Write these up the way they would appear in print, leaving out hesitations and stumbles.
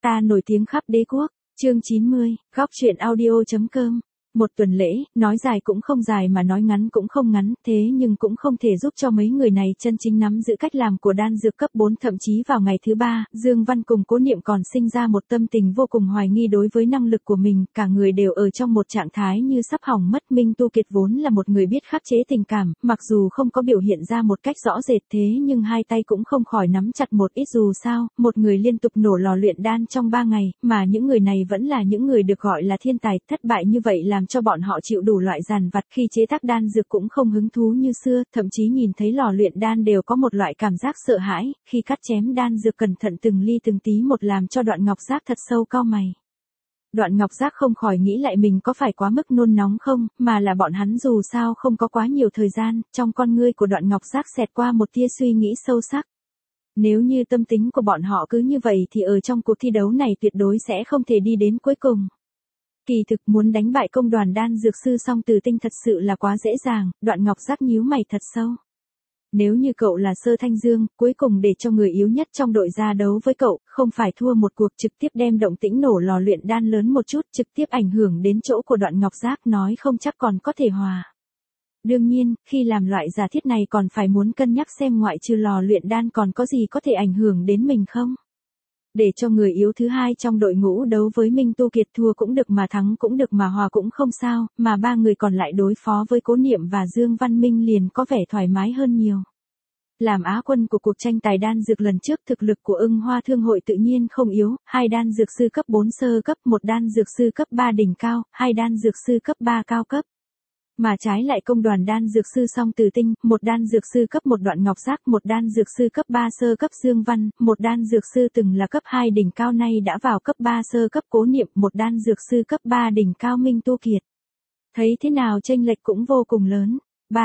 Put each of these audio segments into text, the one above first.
Ta nổi tiếng khắp đế quốc, chương 90, góc truyện audio.com. Một tuần lễ, nói dài cũng không dài mà nói ngắn cũng không ngắn, thế nhưng cũng không thể giúp cho mấy người này chân chính nắm giữ cách làm của đan dược cấp 4. Thậm chí vào ngày thứ 3, Dương Văn cùng Cố Niệm còn sinh ra một tâm tình vô cùng hoài nghi đối với năng lực của mình, cả người đều ở trong một trạng thái như sắp hỏng mất. Minh Tu Kiệt vốn là một người biết khắc chế tình cảm, mặc dù không có biểu hiện ra một cách rõ rệt thế nhưng hai tay cũng không khỏi nắm chặt một ít. Dù sao, một người liên tục nổ lò luyện đan trong 3 ngày, mà những người này vẫn là những người được gọi là thiên tài. Thất bại như vậy làm cho bọn họ chịu đủ loại dằn vặt, khi chế tác đan dược cũng không hứng thú như xưa, thậm chí nhìn thấy lò luyện đan đều có một loại cảm giác sợ hãi, khi cắt chém đan dược cẩn thận từng ly từng tí một làm cho Đoạn Ngọc Giác thật sâu cau mày. Đoạn Ngọc Giác không khỏi nghĩ lại mình có phải quá mức nôn nóng không, mà là bọn hắn dù sao không có quá nhiều thời gian. Trong con ngươi của Đoạn Ngọc Giác xẹt qua một tia suy nghĩ sâu sắc. Nếu như tâm tính của bọn họ cứ như vậy thì ở trong cuộc thi đấu này tuyệt đối sẽ không thể đi đến cuối cùng. Kỳ thực muốn đánh bại công đoàn đan dược sư Song Tử Tinh thật sự là quá dễ dàng. Đoạn Ngọc Giác nhíu mày thật sâu. Nếu như cậu là Sơ Thanh Dương, cuối cùng để cho người yếu nhất trong đội ra đấu với cậu, không phải thua một cuộc, trực tiếp đem động tĩnh nổ lò luyện đan lớn một chút, trực tiếp ảnh hưởng đến chỗ của Đoạn Ngọc Giác, nói không chắc còn có thể hòa. Đương nhiên, khi làm loại giả thiết này còn phải muốn cân nhắc xem ngoại trừ lò luyện đan còn có gì có thể ảnh hưởng đến mình không. Để cho người yếu thứ hai trong đội ngũ đấu với Minh Tu Kiệt, thua cũng được mà thắng cũng được mà hòa cũng không sao, mà ba người còn lại đối phó với Cố Niệm và Dương Văn Minh liền có vẻ thoải mái hơn nhiều. Làm Á quân của cuộc tranh tài đan dược lần trước, thực lực của Ưng Hoa Thương hội tự nhiên không yếu, 2 đan dược sư cấp 4 sơ cấp, 1 đan dược sư cấp 3 đỉnh cao, 2 đan dược sư cấp 3 cao cấp. Mà trái lại công đoàn đan dược sư Song Tử Tinh, 1 đan dược sư cấp 1 Đoạn Ngọc Giác, 1 đan dược sư cấp 3 sơ cấp Dương Văn, 1 đan dược sư từng là cấp 2 đỉnh cao nay đã vào cấp 3 sơ cấp Cố Niệm, 1 đan dược sư cấp 3 đỉnh cao Minh Tu Kiệt. Thấy thế nào chênh lệch cũng vô cùng lớn.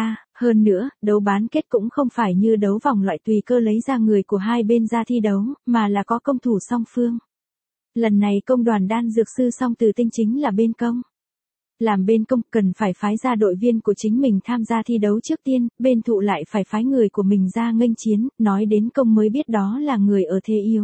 Hơn nữa, đấu bán kết cũng không phải như đấu vòng loại tùy cơ lấy ra người của hai bên ra thi đấu, mà là có công thủ song phương. Lần này công đoàn đan dược sư Song Tử Tinh chính là bên công. Làm bên công cần phải phái ra đội viên của chính mình tham gia thi đấu trước tiên, bên thụ lại phải phái người của mình ra nghênh chiến, nói đến công mới biết đó là người ở thế yếu.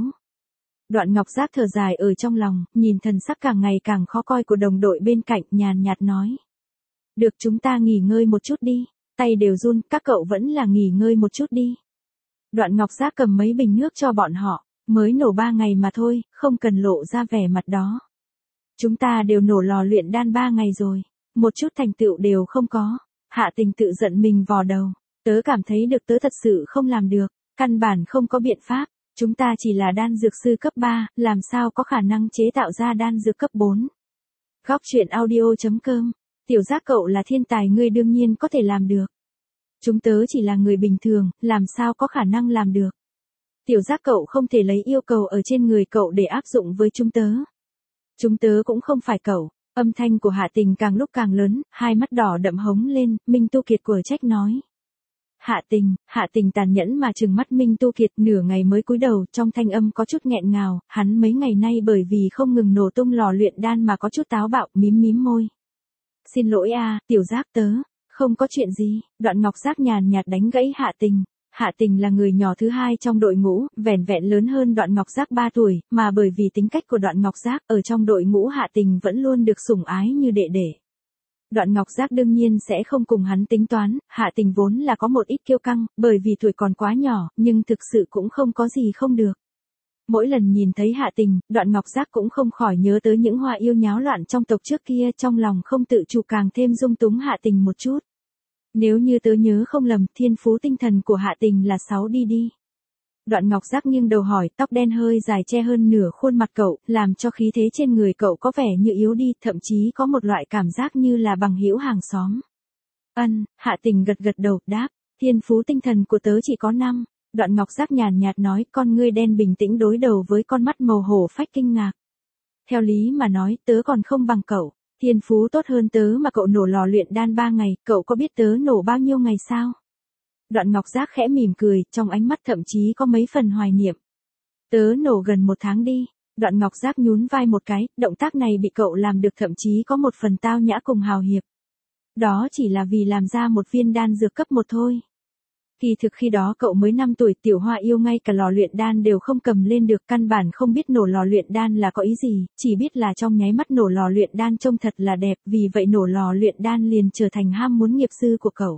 Đoạn Ngọc Giác thở dài ở trong lòng, nhìn thần sắc càng ngày càng khó coi của đồng đội bên cạnh, nhàn nhạt nói. Được, chúng ta nghỉ ngơi một chút đi, tay đều run, các cậu vẫn là nghỉ ngơi một chút đi. Đoạn Ngọc Giác cầm mấy bình nước cho bọn họ, mới nổ 3 ngày mà thôi, không cần lộ ra vẻ mặt đó. Chúng ta đều nổ lò luyện đan 3 ngày rồi, một chút thành tựu đều không có. Hạ Tình tự giận mình vò đầu, tớ cảm thấy được tớ thật sự không làm được, căn bản không có biện pháp, chúng ta chỉ là đan dược sư cấp 3, làm sao có khả năng chế tạo ra đan dược cấp 4. Góc truyện audio.com, Tiểu Giác cậu là thiên tài, ngươi đương nhiên có thể làm được. Chúng tớ chỉ là người bình thường, làm sao có khả năng làm được. Tiểu Giác cậu không thể lấy yêu cầu ở trên người cậu để áp dụng với chúng tớ. Chúng tớ cũng không phải cậu. Âm thanh của Hạ Tình càng lúc càng lớn, hai mắt đỏ đậm hống lên. Minh Tu Kiệt của trách nói. Hạ Tình tàn nhẫn mà trừng mắt Minh Tu Kiệt, nửa ngày mới cúi đầu, trong thanh âm có chút nghẹn ngào, hắn mấy ngày nay bởi vì không ngừng nổ tung lò luyện đan mà có chút táo bạo, mím môi. Xin lỗi Tiểu Giác tớ, không có chuyện gì. Đoạn Ngọc Giác nhàn nhạt đánh gãy Hạ Tình. Hạ Tình là người nhỏ thứ hai trong đội ngũ, vẻn vẹn lớn hơn Đoạn Ngọc Giác 3 tuổi, mà bởi vì tính cách của Đoạn Ngọc Giác, ở trong đội ngũ Hạ Tình vẫn luôn được sủng ái như đệ đệ. Đoạn Ngọc Giác đương nhiên sẽ không cùng hắn tính toán, Hạ Tình vốn là có một ít kiêu căng, bởi vì tuổi còn quá nhỏ, nhưng thực sự cũng không có gì không được. Mỗi lần nhìn thấy Hạ Tình, Đoạn Ngọc Giác cũng không khỏi nhớ tới những hoa yêu nháo loạn trong tộc trước kia, trong lòng không tự chủ càng thêm dung túng Hạ Tình một chút. Nếu như tớ nhớ không lầm, thiên phú tinh thần của Hạ Tình là 6 đi. Đoạn Ngọc Giác nghiêng đầu hỏi, tóc đen hơi dài che hơn nửa khuôn mặt cậu, làm cho khí thế trên người cậu có vẻ như yếu đi, thậm chí có một loại cảm giác như là bằng hữu hàng xóm. Hạ Tình gật đầu, đáp, thiên phú tinh thần của tớ chỉ có 5. Đoạn Ngọc Giác nhàn nhạt nói, con ngươi đen bình tĩnh đối đầu với con mắt màu hổ phách kinh ngạc. Theo lý mà nói, tớ còn không bằng cậu. Thiên phú tốt hơn tớ mà cậu nổ lò luyện đan 3 ngày, cậu có biết tớ nổ bao nhiêu ngày sao? Đoạn Ngọc Giác khẽ mỉm cười, trong ánh mắt thậm chí có mấy phần hoài niệm. Tớ nổ gần 1 tháng đi. Đoạn Ngọc Giác nhún vai một cái, động tác này bị cậu làm được thậm chí có một phần tao nhã cùng hào hiệp. Đó chỉ là vì làm ra một viên đan dược cấp 1 thôi. Kỳ thực khi đó cậu mới 5 tuổi, Tiểu Hoa yêu ngay cả lò luyện đan đều không cầm lên được, căn bản không biết nổ lò luyện đan là có ý gì, chỉ biết là trong nháy mắt nổ lò luyện đan trông thật là đẹp, vì vậy nổ lò luyện đan liền trở thành ham muốn nghiệp dư của cậu.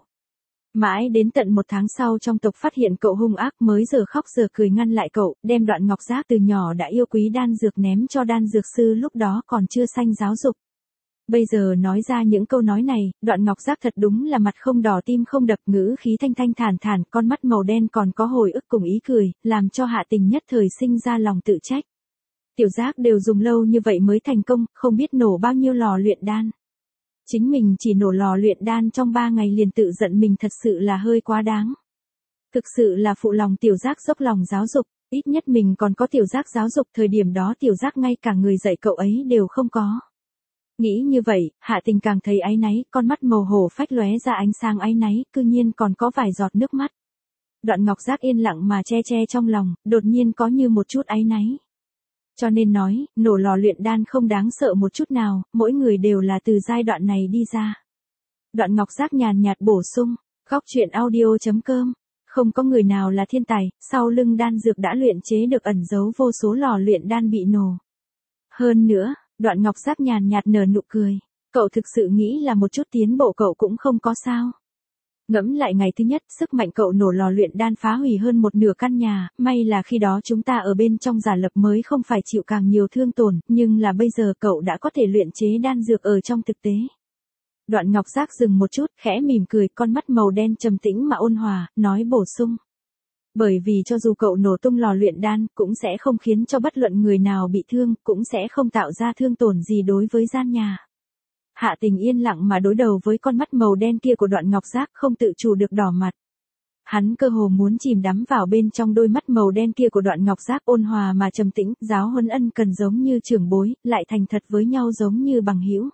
Mãi đến tận 1 tháng sau trong tộc phát hiện cậu hung ác mới giờ khóc giờ cười ngăn lại cậu, đem Đoạn Ngọc Giác từ nhỏ đã yêu quý đan dược ném cho đan dược sư lúc đó còn chưa sanh giáo dục. Bây giờ nói ra những câu nói này, Đoạn Ngọc Giác thật đúng là mặt không đỏ tim không đập, ngữ khí thanh thanh thản thản, con mắt màu đen còn có hồi ức cùng ý cười, làm cho Hạ Tình nhất thời sinh ra lòng tự trách. Tiểu Giác đều dùng lâu như vậy mới thành công, không biết nổ bao nhiêu lò luyện đan. Chính mình chỉ nổ lò luyện đan trong 3 ngày liền tự giận mình thật sự là hơi quá đáng. Thực sự là phụ lòng Tiểu Giác dốc lòng giáo dục, ít nhất mình còn có Tiểu Giác giáo dục, thời điểm đó Tiểu Giác ngay cả người dạy cậu ấy đều không có. Nghĩ như vậy, Hạ Tình càng thấy áy náy, con mắt màu hổ phách lóe ra ánh sáng áy náy, cư nhiên còn có vài giọt nước mắt. Đoạn Ngọc Giác yên lặng mà che che trong lòng, đột nhiên có như một chút áy náy. Cho nên nói, nổ lò luyện đan không đáng sợ một chút nào, mỗi người đều là từ giai đoạn này đi ra. Đoạn Ngọc Giác nhàn nhạt bổ sung, góc truyện audio.com, không có người nào là thiên tài, sau lưng đan dược đã luyện chế được ẩn giấu vô số lò luyện đan bị nổ. Hơn nữa, Đoạn Ngọc Giác nhàn nhạt nở nụ cười, cậu thực sự nghĩ là một chút tiến bộ cậu cũng không có sao. Ngẫm lại ngày thứ nhất, sức mạnh cậu nổ lò luyện đan phá hủy hơn một nửa căn nhà, may là khi đó chúng ta ở bên trong giả lập mới không phải chịu càng nhiều thương tổn, nhưng là bây giờ cậu đã có thể luyện chế đan dược ở trong thực tế. Đoạn Ngọc Giác dừng một chút, khẽ mỉm cười, con mắt màu đen trầm tĩnh mà ôn hòa, nói bổ sung. Bởi vì cho dù cậu nổ tung lò luyện đan, cũng sẽ không khiến cho bất luận người nào bị thương, cũng sẽ không tạo ra thương tổn gì đối với gian nhà. Hạ Tình yên lặng mà đối đầu với con mắt màu đen kia của Đoạn Ngọc Giác, không tự chủ được đỏ mặt. Hắn cơ hồ muốn chìm đắm vào bên trong đôi mắt màu đen kia của Đoạn Ngọc Giác, ôn hòa mà trầm tĩnh, giáo huấn ân cần giống như trưởng bối, lại thành thật với nhau giống như bằng hữu.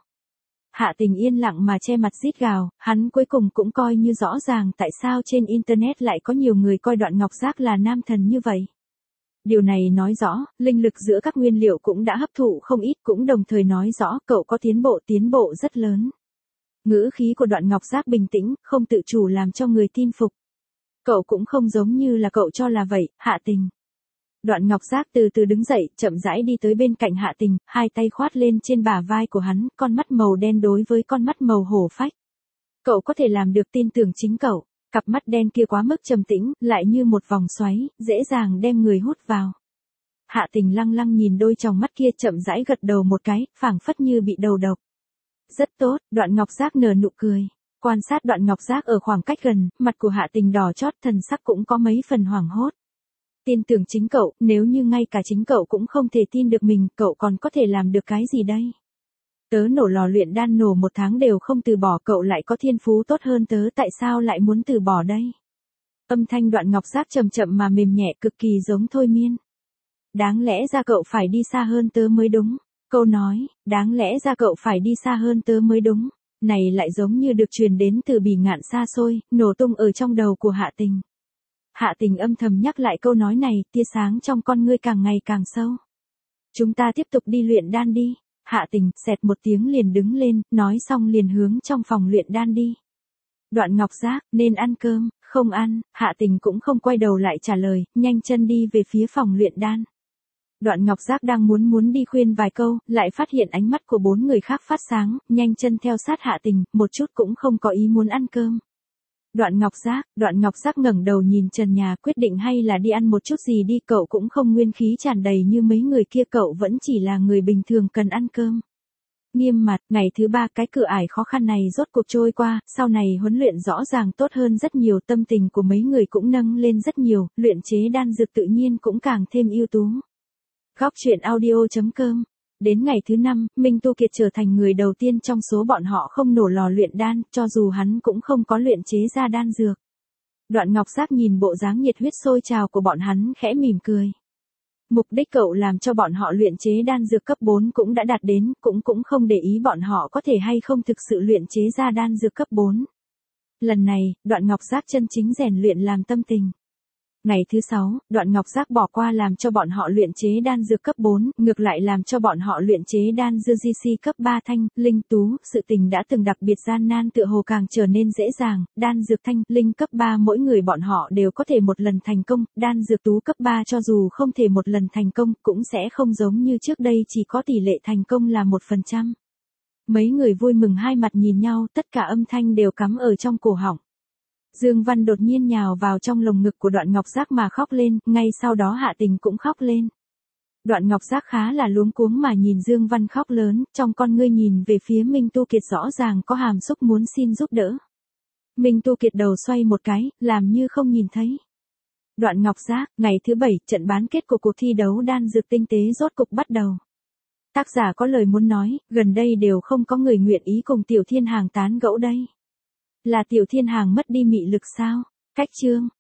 Hạ Tình yên lặng mà che mặt rít gào, hắn cuối cùng cũng coi như rõ ràng tại sao trên internet lại có nhiều người coi Đoạn Ngọc Giác là nam thần như vậy. Điều này nói rõ, linh lực giữa các nguyên liệu cũng đã hấp thụ không ít, cũng đồng thời nói rõ cậu có tiến bộ rất lớn. Ngữ khí của Đoạn Ngọc Giác bình tĩnh, không tự chủ làm cho người tin phục. Cậu cũng không giống như là cậu cho là vậy, Hạ Tình. Đoạn Ngọc Giác từ từ đứng dậy, chậm rãi đi tới bên cạnh Hạ Tình, hai tay khoát lên trên bả vai của hắn, con mắt màu đen đối với con mắt màu hổ phách. Cậu có thể làm được, tin tưởng chính cậu. Cặp mắt đen kia quá mức trầm tĩnh, lại như một vòng xoáy, dễ dàng đem người hút vào. Hạ Tình lăng lăng nhìn đôi tròng mắt kia, chậm rãi gật đầu một cái, phảng phất như bị đầu độc. Rất tốt, Đoạn Ngọc Giác nở nụ cười. Quan sát Đoạn Ngọc Giác ở khoảng cách gần, mặt của Hạ Tình đỏ chót, thần sắc cũng có mấy phần hoảng hốt. Tin tưởng chính cậu, nếu như ngay cả chính cậu cũng không thể tin được mình, cậu còn có thể làm được cái gì đây? Tớ nổ lò luyện đan nổ 1 tháng đều không từ bỏ, cậu lại có thiên phú tốt hơn tớ, tại sao lại muốn từ bỏ đây? Âm thanh Đoạn Ngọc Giác chậm chậm mà mềm nhẹ, cực kỳ giống thôi miên. Đáng lẽ ra cậu phải đi xa hơn tớ mới đúng. Câu nói, đáng lẽ ra cậu phải đi xa hơn tớ mới đúng. Này lại giống như được truyền đến từ bỉ ngạn xa xôi, nổ tung ở trong đầu của Hạ Tình. Hạ Tình âm thầm nhắc lại câu nói này, tia sáng trong con ngươi càng ngày càng sâu. Chúng ta tiếp tục đi luyện đan đi. Hạ Tình, xẹt một tiếng liền đứng lên, nói xong liền hướng trong phòng luyện đan đi. Đoạn Ngọc Giác, nên ăn cơm, không ăn, Hạ Tình cũng không quay đầu lại trả lời, nhanh chân đi về phía phòng luyện đan. Đoạn Ngọc Giác đang muốn đi khuyên vài câu, lại phát hiện ánh mắt của 4 người khác phát sáng, nhanh chân theo sát Hạ Tình, một chút cũng không có ý muốn ăn cơm. Đoạn Ngọc Giác ngẩng đầu nhìn trần nhà, quyết định hay là đi ăn một chút gì đi, cậu cũng không nguyên khí tràn đầy như mấy người kia, cậu vẫn chỉ là người bình thường cần ăn cơm. Nghiêm mặt, ngày thứ 3 cái cửa ải khó khăn này rốt cuộc trôi qua, sau này huấn luyện rõ ràng tốt hơn rất nhiều, tâm tình của mấy người cũng nâng lên rất nhiều, luyện chế đan dược tự nhiên cũng càng thêm ưu tú. Góc truyện audio.com. Đến ngày thứ 5, Minh Tu Kiệt trở thành người đầu tiên trong số bọn họ không nổ lò luyện đan, cho dù hắn cũng không có luyện chế ra đan dược. Đoạn Ngọc Giác nhìn bộ dáng nhiệt huyết sôi trào của bọn hắn, khẽ mỉm cười. Mục đích cậu làm cho bọn họ luyện chế đan dược cấp 4 cũng đã đạt đến, cũng không để ý bọn họ có thể hay không thực sự luyện chế ra đan dược cấp 4. Lần này, Đoạn Ngọc Giác chân chính rèn luyện làm tâm tình. Ngày thứ 6, Đoạn Ngọc Giác bỏ qua làm cho bọn họ luyện chế đan dược cấp 4, ngược lại làm cho bọn họ luyện chế đan dược GC cấp 3 thanh, linh tú, sự tình đã từng đặc biệt gian nan tựa hồ càng trở nên dễ dàng, đan dược thanh, linh cấp 3 mỗi người bọn họ đều có thể một lần thành công, đan dược tú cấp 3 cho dù không thể một lần thành công, cũng sẽ không giống như trước đây chỉ có tỷ lệ thành công là 1%. Mấy người vui mừng hai mặt nhìn nhau, tất cả âm thanh đều cắm ở trong cổ họng. Dương Văn đột nhiên nhào vào trong lồng ngực của Đoạn Ngọc Giác mà khóc lên, ngay sau đó Hạ Tình cũng khóc lên. Đoạn Ngọc Giác khá là luống cuống mà nhìn Dương Văn khóc lớn, trong con ngươi nhìn về phía Minh Tu Kiệt rõ ràng có hàm xúc muốn xin giúp đỡ. Minh Tu Kiệt đầu xoay một cái, làm như không nhìn thấy. Đoạn Ngọc Giác, ngày thứ 7, trận bán kết của cuộc thi đấu đan dược tinh tế rốt cục bắt đầu. Tác giả có lời muốn nói, gần đây đều không có người nguyện ý cùng Tiểu Thiên Hàng tán gẫu đây. Là Tiểu Thiên Hàng mất đi mị lực sao? Cách chương